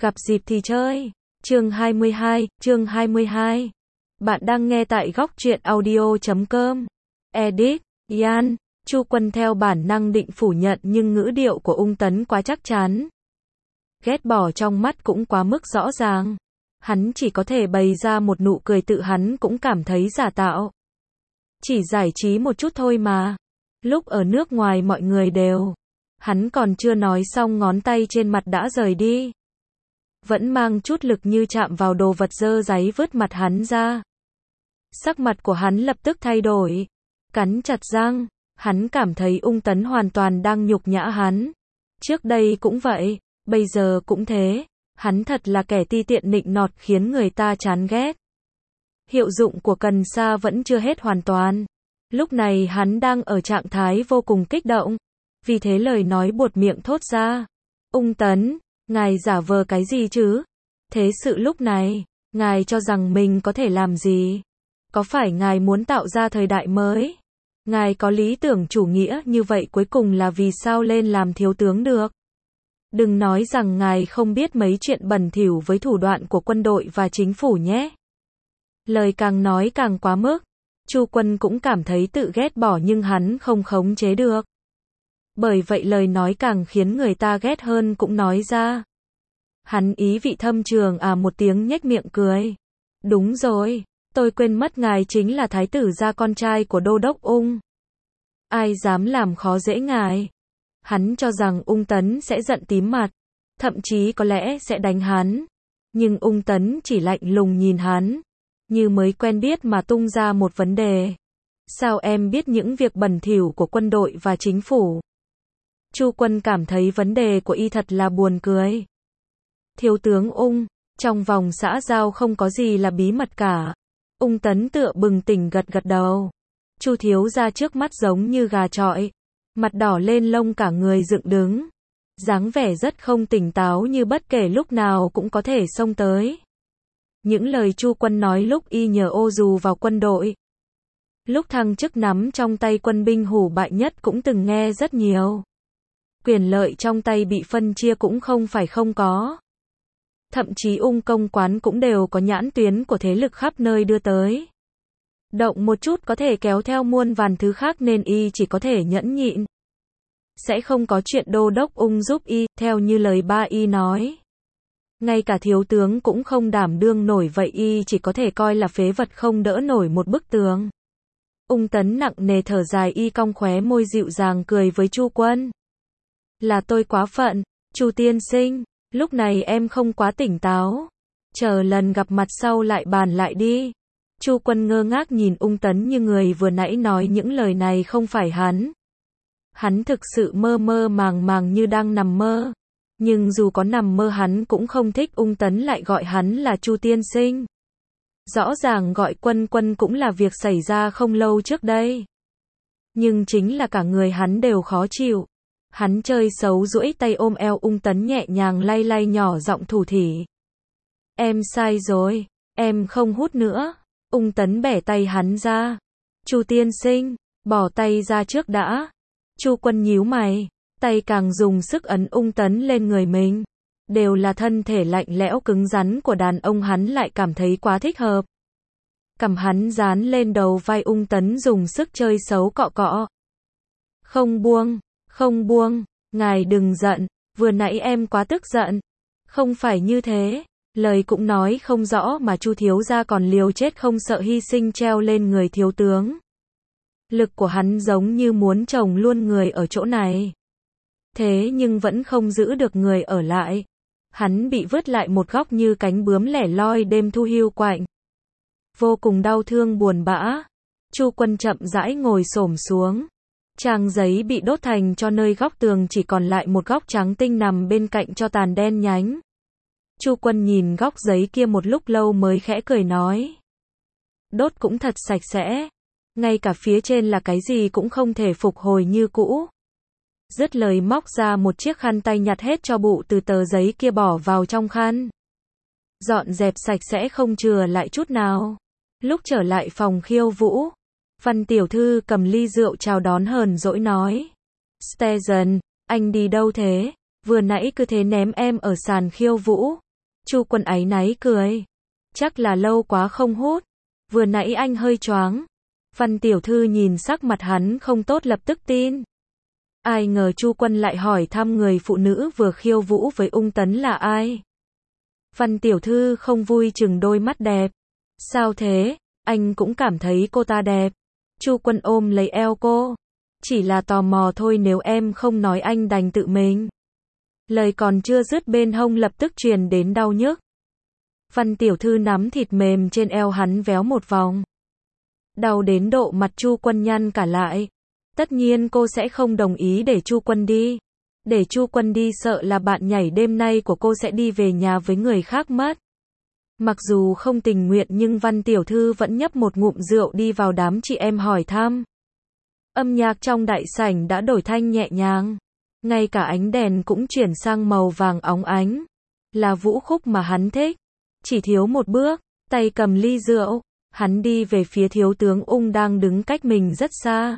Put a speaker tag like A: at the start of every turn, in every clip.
A: Gặp dịp thì chơi. Chương 22. Bạn đang nghe tại góc truyện audio.com. Edit, Ian. Chu Quân theo bản năng định phủ nhận nhưng ngữ điệu của Ung Tấn quá chắc chắn. Ghét bỏ trong mắt cũng quá mức rõ ràng. Hắn chỉ có thể bày ra một nụ cười tự hắn cũng cảm thấy giả tạo. Chỉ giải trí một chút thôi mà. Lúc ở nước ngoài mọi người đều. Hắn còn chưa nói xong ngón tay trên mặt đã rời đi. Vẫn mang chút lực như chạm vào đồ vật dơ dáy vứt mặt hắn ra. Sắc mặt của hắn lập tức thay đổi. Cắn chặt răng. Hắn cảm thấy Ung Tấn hoàn toàn đang nhục nhã hắn. Trước đây cũng vậy, bây giờ cũng thế. Hắn thật là kẻ ti tiện nịnh nọt khiến người ta chán ghét. Hiệu dụng của cần sa vẫn chưa hết hoàn toàn. Lúc này hắn đang ở trạng thái vô cùng kích động. Vì thế lời nói buột miệng thốt ra. Ung Tấn, ngài giả vờ cái gì chứ? Thế sự lúc này, ngài cho rằng mình có thể làm gì? Có phải ngài muốn tạo ra thời đại mới? Ngài có lý tưởng chủ nghĩa như vậy cuối cùng là vì sao lên làm thiếu tướng được? Đừng nói rằng ngài không biết mấy chuyện bẩn thỉu với thủ đoạn của quân đội và chính phủ nhé. Lời càng nói càng quá mức. Chu Quân cũng cảm thấy tự ghét bỏ nhưng hắn không khống chế được. Bởi vậy lời nói càng khiến người ta ghét hơn cũng nói ra. Hắn ý vị thâm trường một tiếng nhếch miệng cười. Đúng rồi, tôi quên mất ngài chính là thái tử gia con trai của đô đốc Ung. Ai dám làm khó dễ ngài? Hắn cho rằng Ung Tấn sẽ giận tím mặt, thậm chí có lẽ sẽ đánh hắn. Nhưng Ung Tấn chỉ lạnh lùng nhìn hắn, như mới quen biết mà tung ra một vấn đề. Sao em biết những việc bẩn thỉu của quân đội và chính phủ? Chu Quân cảm thấy vấn đề của y thật là buồn cười. Thiếu tướng Ung, trong vòng xã giao không có gì là bí mật cả. Ung Tấn tựa bừng tỉnh gật gật đầu. Chu thiếu gia trước mắt giống như gà chọi, mặt đỏ lên lông cả người dựng đứng. Dáng vẻ rất không tỉnh táo như bất kể lúc nào cũng có thể xông tới. Những lời Chu Quân nói lúc y nhờ ô dù vào quân đội. Lúc thăng chức nắm trong tay quân binh hủ bại nhất cũng từng nghe rất nhiều. Quyền lợi trong tay bị phân chia cũng không phải không có. Thậm chí Ung công quán cũng đều có nhãn tuyến của thế lực khắp nơi đưa tới. Động một chút có thể kéo theo muôn vàn thứ khác nên y chỉ có thể nhẫn nhịn. Sẽ không có chuyện đô đốc Ung giúp y, theo như lời ba y nói. Ngay cả thiếu tướng cũng không đảm đương nổi vậy y chỉ có thể coi là phế vật không đỡ nổi một bức tường. Ung Tấn nặng nề thở dài y cong khóe môi dịu dàng cười với Chu Quân. Là tôi quá phận, Chu tiên sinh, lúc này em không quá tỉnh táo. Chờ lần gặp mặt sau lại bàn lại đi. Chu Quân ngơ ngác nhìn Ung Tấn như người vừa nãy nói những lời này không phải hắn. Hắn thực sự mơ mơ màng màng như đang nằm mơ. Nhưng dù có nằm mơ hắn cũng không thích Ung Tấn lại gọi hắn là Chu tiên sinh. Rõ ràng gọi Quân Quân cũng là việc xảy ra không lâu trước đây. Nhưng chính là cả người hắn đều khó chịu. Hắn chơi xấu duỗi tay ôm eo Ung Tấn nhẹ nhàng lay lay nhỏ giọng thủ thỉ. Em sai rồi, em không hút nữa. Ung Tấn bẻ tay hắn ra. Chu tiên sinh, bỏ tay ra trước đã. Chu Quân nhíu mày, tay càng dùng sức ấn Ung Tấn lên người mình. Đều là thân thể lạnh lẽo cứng rắn của đàn ông hắn lại cảm thấy quá thích hợp. Cằm hắn dán lên đầu vai Ung Tấn dùng sức chơi xấu cọ cọ. Không buông, ngài đừng giận, vừa nãy em quá tức giận. Không phải như thế, lời cũng nói không rõ mà Chu thiếu gia còn liều chết không sợ hy sinh treo lên người thiếu tướng. Lực của hắn giống như muốn chồng luôn người ở chỗ này. Thế nhưng vẫn không giữ được người ở lại. Hắn bị vứt lại một góc như cánh bướm lẻ loi đêm thu hiu quạnh. Vô cùng đau thương buồn bã. Chu Quân chậm rãi ngồi xổm xuống. Trang giấy bị đốt thành cho nơi góc tường chỉ còn lại một góc trắng tinh nằm bên cạnh cho tàn đen nhánh. Chu Quân nhìn góc giấy kia một lúc lâu mới khẽ cười nói. Đốt cũng thật sạch sẽ. Ngay cả phía trên là cái gì cũng không thể phục hồi như cũ. Dứt lời móc ra một chiếc khăn tay nhặt hết tro bụi từ tờ giấy kia bỏ vào trong khăn. Dọn dẹp sạch sẽ không chừa lại chút nào. Lúc trở lại phòng khiêu vũ, Văn tiểu thư cầm ly rượu chào đón hờn dỗi nói. Stephen, anh đi đâu thế? Vừa nãy cứ thế ném em ở sàn khiêu vũ. Chu Quân áy náy cười. Chắc là lâu quá không hút. Vừa nãy anh hơi choáng. Văn tiểu thư nhìn sắc mặt hắn không tốt lập tức tin. Ai ngờ Chu Quân lại hỏi thăm người phụ nữ vừa khiêu vũ với Ung Tấn là ai. Văn tiểu thư không vui chừng đôi mắt đẹp. Sao thế, anh cũng cảm thấy cô ta đẹp. Chu Quân ôm lấy eo cô. Chỉ là tò mò thôi, nếu em không nói anh đành tự mình. Lời còn chưa dứt bên hông lập tức truyền đến đau nhức. Văn tiểu thư nắm thịt mềm trên eo hắn véo một vòng. Đau đến độ mặt Chu Quân nhăn cả lại. Tất nhiên cô sẽ không đồng ý để Chu Quân đi. Để Chu Quân đi sợ là bạn nhảy đêm nay của cô sẽ đi về nhà với người khác mất. Mặc dù không tình nguyện nhưng Văn tiểu thư vẫn nhấp một ngụm rượu đi vào đám chị em hỏi thăm. Âm nhạc trong đại sảnh đã đổi thanh nhẹ nhàng. Ngay cả ánh đèn cũng chuyển sang màu vàng óng ánh. Là vũ khúc mà hắn thích. Chỉ thiếu một bước, tay cầm ly rượu. Hắn đi về phía thiếu tướng Ung đang đứng cách mình rất xa.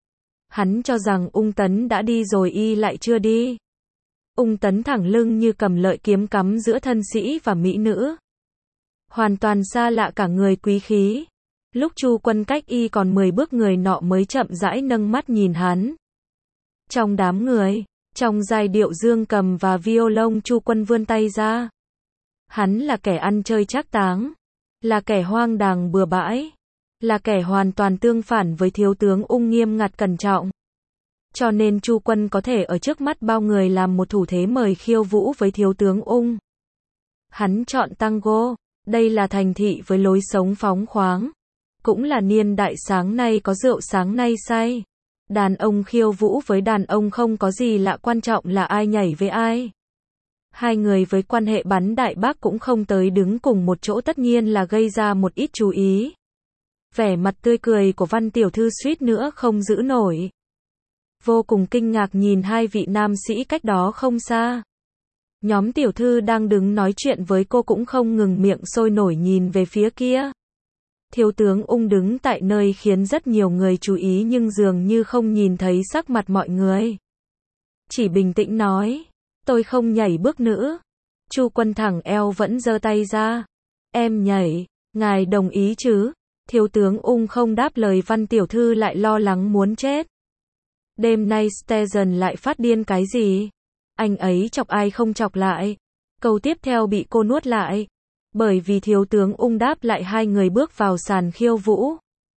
A: Hắn cho rằng Ung Tấn đã đi rồi y lại chưa đi. Ung Tấn thẳng lưng như cầm lợi kiếm cắm giữa thân sĩ và mỹ nữ. Hoàn toàn xa lạ cả người quý khí. Lúc Chu Quân cách y còn 10 bước người nọ mới chậm rãi nâng mắt nhìn hắn. Trong đám người, trong giai điệu dương cầm và violon Chu Quân vươn tay ra. Hắn là kẻ ăn chơi trác táng. Là kẻ hoang đàng bừa bãi. Là kẻ hoàn toàn tương phản với thiếu tướng Ung nghiêm ngặt cẩn trọng. Cho nên Chu Quân có thể ở trước mắt bao người làm một thủ thế mời khiêu vũ với thiếu tướng Ung. Hắn chọn tango. Đây là thành thị với lối sống phóng khoáng. Cũng là niên đại sáng nay có rượu sáng nay say. Đàn ông khiêu vũ với đàn ông không có gì lạ, quan trọng là ai nhảy với ai. Hai người với quan hệ bắn đại bác cũng không tới đứng cùng một chỗ, tất nhiên là gây ra một ít chú ý. Vẻ mặt tươi cười của Văn tiểu thư suýt nữa không giữ nổi. Vô cùng kinh ngạc nhìn hai vị nam sĩ cách đó không xa. Nhóm tiểu thư đang đứng nói chuyện với cô cũng không ngừng miệng sôi nổi nhìn về phía kia. Thiếu tướng Ung đứng tại nơi khiến rất nhiều người chú ý nhưng dường như không nhìn thấy sắc mặt mọi người. Chỉ bình tĩnh nói, tôi không nhảy bước nữa. Chu Quân thẳng eo vẫn giơ tay ra. Em nhảy, ngài đồng ý chứ? Thiếu tướng Ung không đáp lời, Văn tiểu thư lại lo lắng muốn chết. Đêm nay Stegen lại phát điên cái gì? Anh ấy chọc ai không chọc lại? Câu tiếp theo bị cô nuốt lại. Bởi vì thiếu tướng Ung đáp lại, hai người bước vào sàn khiêu vũ.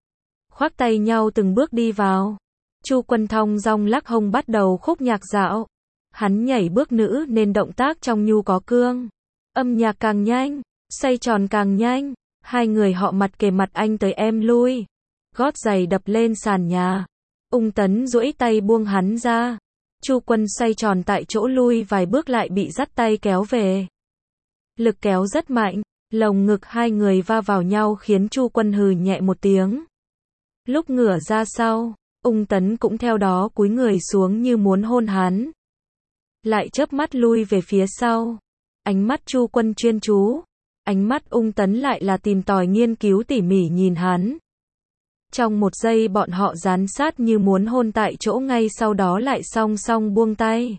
A: Khoác tay nhau từng bước đi vào. Chu Quân thong dong lắc hông bắt đầu khúc nhạc dạo. Hắn nhảy bước nữ nên động tác trong nhu có cương. Âm nhạc càng nhanh, xoay tròn càng nhanh. Hai người họ mặt kề mặt, anh tới em lui. Gót giày đập lên sàn nhà. Ung Tấn duỗi tay buông hắn ra. Chu Quân xoay tròn tại chỗ, lui vài bước lại bị dắt tay kéo về. Lực kéo rất mạnh, lồng ngực hai người va vào nhau khiến Chu Quân hừ nhẹ một tiếng. Lúc ngửa ra sau, Ung Tấn cũng theo đó cúi người xuống như muốn hôn hắn. Lại chớp mắt lui về phía sau. Ánh mắt Chu Quân chuyên chú. Ánh mắt Ung Tấn lại là tìm tòi nghiên cứu tỉ mỉ nhìn hắn. Trong một giây bọn họ dán sát như muốn hôn tại chỗ, ngay sau đó lại song song buông tay.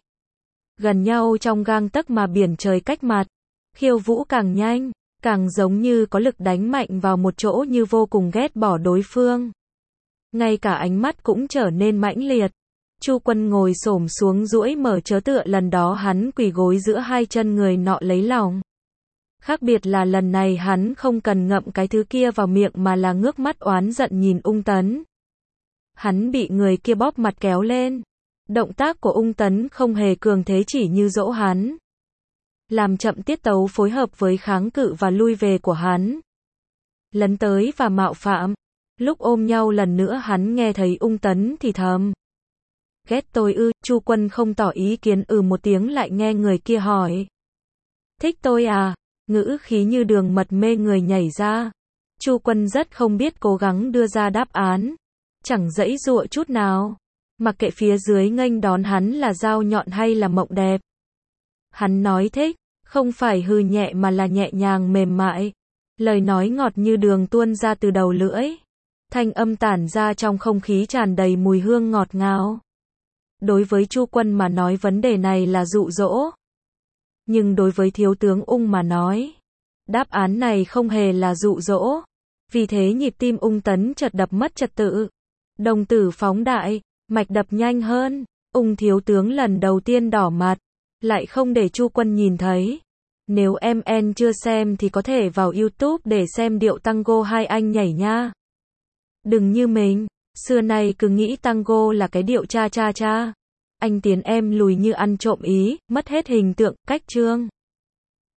A: Gần nhau trong gang tấc mà biển trời cách mặt. Khiêu vũ càng nhanh, càng giống như có lực đánh mạnh vào một chỗ, như vô cùng ghét bỏ đối phương. Ngay cả ánh mắt cũng trở nên mãnh liệt. Chu Quân ngồi xổm xuống duỗi mở chớ tựa, lần đó hắn quỳ gối giữa hai chân người nọ lấy lòng. Khác biệt là lần này hắn không cần ngậm cái thứ kia vào miệng mà là ngước mắt oán giận nhìn Ung Tấn. Hắn bị người kia bóp mặt kéo lên. Động tác của Ung Tấn không hề cường thế, chỉ như dỗ hắn. Làm chậm tiết tấu phối hợp với kháng cự và lui về của hắn. Lấn tới và mạo phạm. Lúc ôm nhau lần nữa hắn nghe thấy Ung Tấn thì thầm. Ghét tôi ư? Chu Quân không tỏ ý kiến, một tiếng, lại nghe người kia hỏi. Thích tôi à? Ngữ khí như đường mật mê người nhảy ra. Chu Quân rất không biết cố gắng đưa ra đáp án. Chẳng giãy giụa chút nào. Mặc kệ phía dưới nghênh đón hắn là dao nhọn hay là mộng đẹp. Hắn nói thích, không phải hừ nhẹ mà là nhẹ nhàng mềm mại. Lời nói ngọt như đường tuôn ra từ đầu lưỡi. Thanh âm tản ra trong không khí tràn đầy mùi hương ngọt ngào. Đối với Chu Quân mà nói vấn đề này là dụ dỗ. Nhưng đối với thiếu tướng Ung mà nói, đáp án này không hề là dụ dỗ. Vì thế nhịp tim Ung Tấn chợt đập mất trật tự. Đồng tử phóng đại, mạch đập nhanh hơn. Ung thiếu tướng lần đầu tiên đỏ mặt, lại không để Chu Quân nhìn thấy. Nếu em chưa xem thì có thể vào YouTube để xem điệu tango hai anh nhảy nha. Đừng như mình, xưa nay cứ nghĩ tango là cái điệu cha cha cha. Anh tiến em lùi như ăn trộm ý, mất hết hình tượng, cách trương.